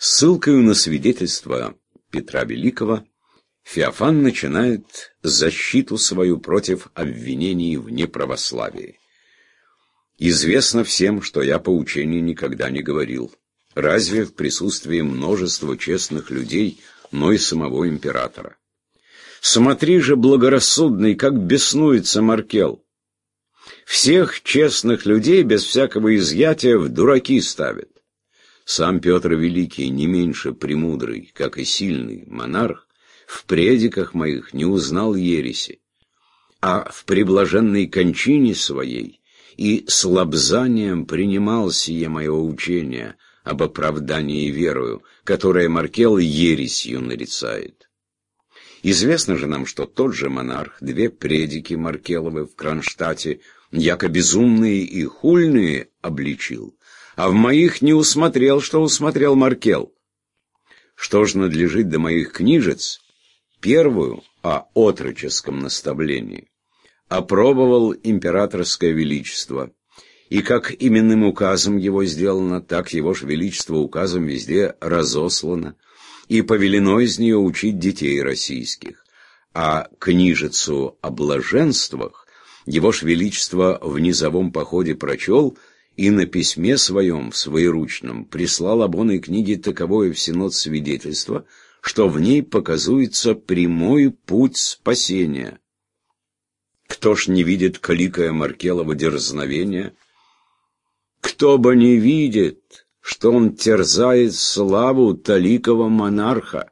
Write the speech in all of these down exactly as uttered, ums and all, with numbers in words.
Ссылкою на свидетельство Петра Великого Феофан начинает защиту свою против обвинений в неправославии. Известно всем, что я по учению никогда не говорил, разве в присутствии множества честных людей, но и самого императора. Смотри же, благорассудный, как беснуется Маркел. Всех честных людей без всякого изъятия в дураки ставит. Сам Петр Великий, не меньше премудрый, как и сильный монарх, в предиках моих не узнал ереси, а в преблаженной кончине своей и с лобзанием принимал сие мое учение об оправдании верою, которое Маркел ересью нарицает. Известно же нам, что тот же монарх две предики Маркеловы в Кронштадте яко безумные и хульные обличил, а в моих не усмотрел, что усмотрел Маркел. Что ж надлежит до моих книжец, первую о отроческом наставлении опробовал императорское величество, и как именным указом его сделано, так его ж величество указом везде разослано, и повелено из нее учить детей российских, а книжицу о блаженствах его ж величество в низовом походе прочел и на письме своем, в своеручном, прислал обоной книге таковое в синод свидетельство, что в ней показуется прямой путь спасения. Кто ж не видит кликая Маркелова дерзновения? Кто бы не видит, что он терзает славу таликова монарха?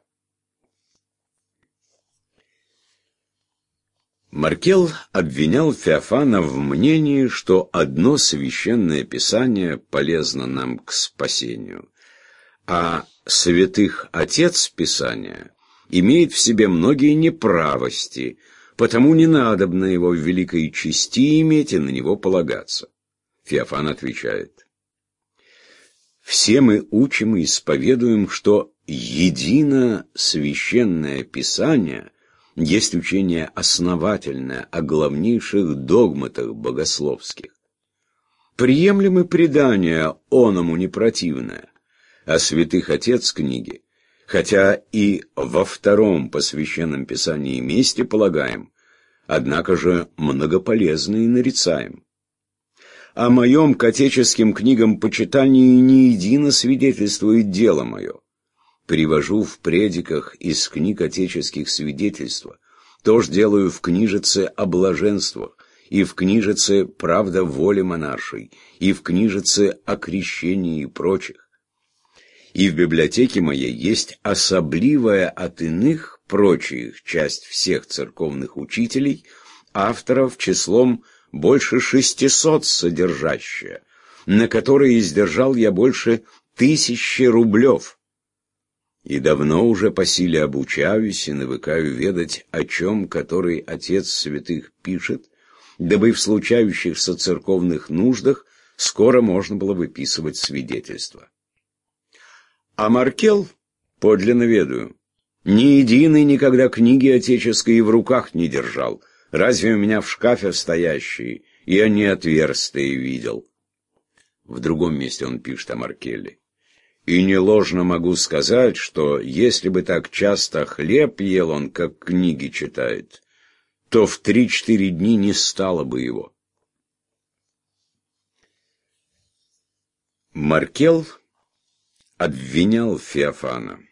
Маркел обвинял Феофана в мнении, что одно священное писание полезно нам к спасению, а святых отец Писания имеет в себе многие неправости, потому не надобно его в великой чести иметь и на него полагаться. Феофан отвечает: «Все мы учим и исповедуем, что едино священное Писание есть учение основательное о главнейших догматах богословских. Приемлем и предание оному не противное, а святых отец книги, хотя и во втором по священном Писании месте полагаем, однако же многополезные нарицаем. О моем к отеческим книгам почитании не едино свидетельствует дело мое. Привожу в предиках из книг отеческих свидетельства, то ж делаю в книжице о блаженствах, и в книжице «Правда воли монаршей», и в книжице о крещении и прочих. И в библиотеке моей есть особливая от иных прочих часть всех церковных учителей, авторов числом больше шестисот содержащая, на которые издержал я больше тысячи рублев. И давно уже по силе обучаюсь и навыкаю ведать, о чем который отец святых пишет, дабы в случающихся церковных нуждах скоро можно было выписывать свидетельства. А Маркел, подлинно ведаю, ни единой никогда книги отеческой и в руках не держал, разве у меня в шкафе стоящие, я не отверстые видел». В другом месте он пишет о Маркеле: «И не ложно могу сказать, что если бы так часто хлеб ел он, как книги читает, то в три-четыре дни не стало бы его». Маркел обвинял Феофана: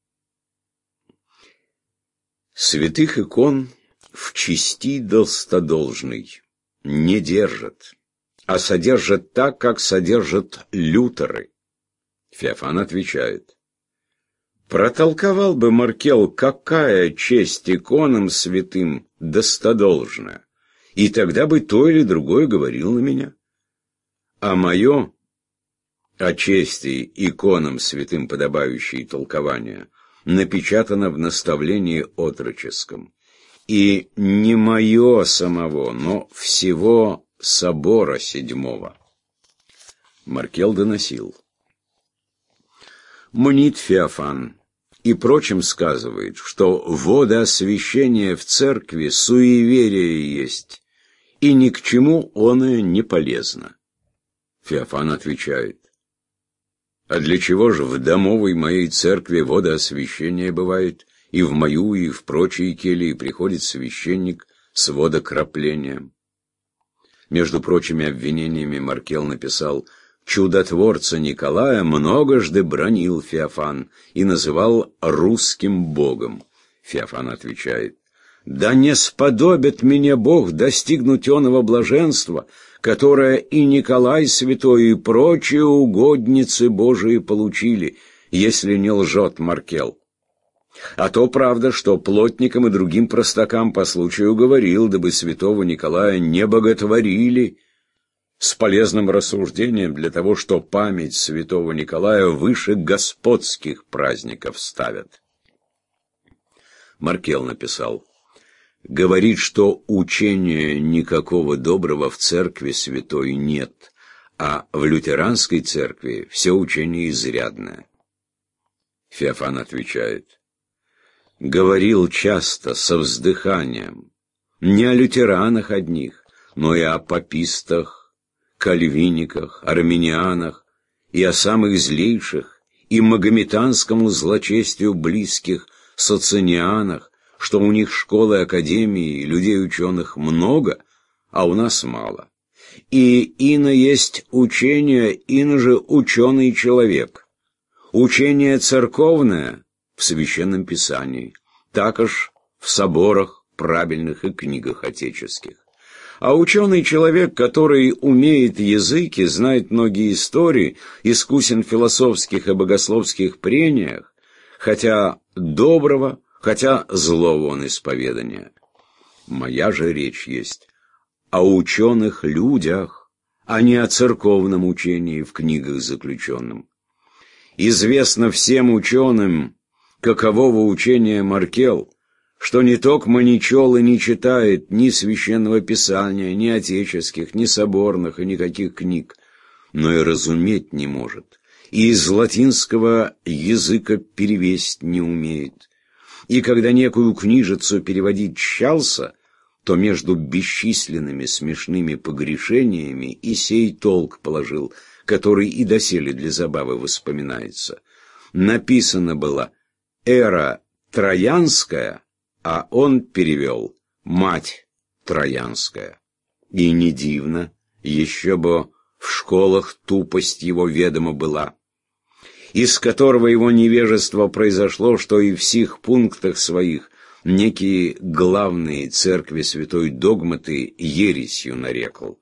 «Святых икон в чести достодолжной не держат, а содержат так, как содержат лютеры». Феофан отвечает: «Протолковал бы Маркел, какая честь иконам святым достодолжная, и тогда бы то или другое говорил на меня. А мое о чести иконам святым подобающее толкование напечатано в наставлении отроческом, и не мое самого, но всего собора седьмого». Маркел доносил: «Мнит Феофан и прочим сказывает, что водоосвящение в церкви суеверие есть, и ни к чему оно не полезно». Феофан отвечает: А для чего же в домовой моей церкви водоосвящение бывает, и в мою, и в прочие кельи приходит священник с водокроплением? Между прочими обвинениями Маркел написал: «Чудотворца Николая многожды бранил Феофан и называл русским богом». Феофан отвечает: «Да не сподобит меня Бог достигнуть оного блаженства, которое и Николай Святой, и прочие угодницы Божии получили, если не лжет Маркел. А то правда, что плотникам и другим простакам по случаю говорил, дабы святого Николая не боготворили, с полезным рассуждением для того, что память святого Николая выше господских праздников ставят». Маркел написал: «Говорит, что учения никакого доброго в церкви святой нет, а в лютеранской церкви все учение изрядное». Феофан отвечает: «Говорил часто со вздыханием не о лютеранах одних, но и о папистах, кальвиниках, армянианах, и о самых злейших, и магометанскому злочестию близких социнианах, что у них школы, академии, людей ученых много, а у нас мало. И ино есть учение, ино же ученый человек. Учение церковное в Священном Писании, так уж в соборах правильных и книгах отеческих. А ученый человек, который умеет языки, знает многие истории, искусен в философских и богословских прениях, хотя доброго, хотя злого он исповедания. Моя же речь есть о ученых людях, а не о церковном учении в книгах заключенном. Известно всем ученым, какового учения Маркел, что не токмо ничего не читает ни Священного Писания, ни отеческих, ни соборных и никаких книг, но и разуметь не может, и из латинского языка перевесть не умеет. И когда некую книжицу переводить тщался, то между бесчисленными смешными погрешениями и сей толк положил, который и доселе для забавы воспоминается. Написано было «эра троянская», а он перевел «мать троянская». И не дивно, еще бы в школах тупость его ведома была, из которого его невежество произошло, что и в сих пунктах своих некие главные церкви святой догматы ересью нарекал.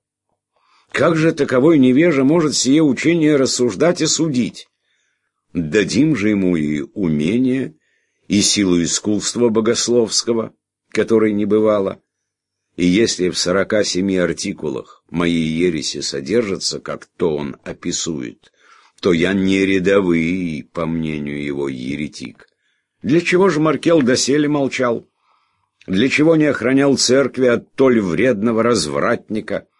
Как же таковой невежа может сие учение рассуждать и судить? Дадим же ему и умение, и силу искусства богословского, которой не бывало. И если в сорока семи артикулах мои ереси содержатся, как то он описует, то я не рядовый, по мнению его, еретик. Для чего же Маркел доселе молчал? Для чего не охранял церкви от толь вредного развратника,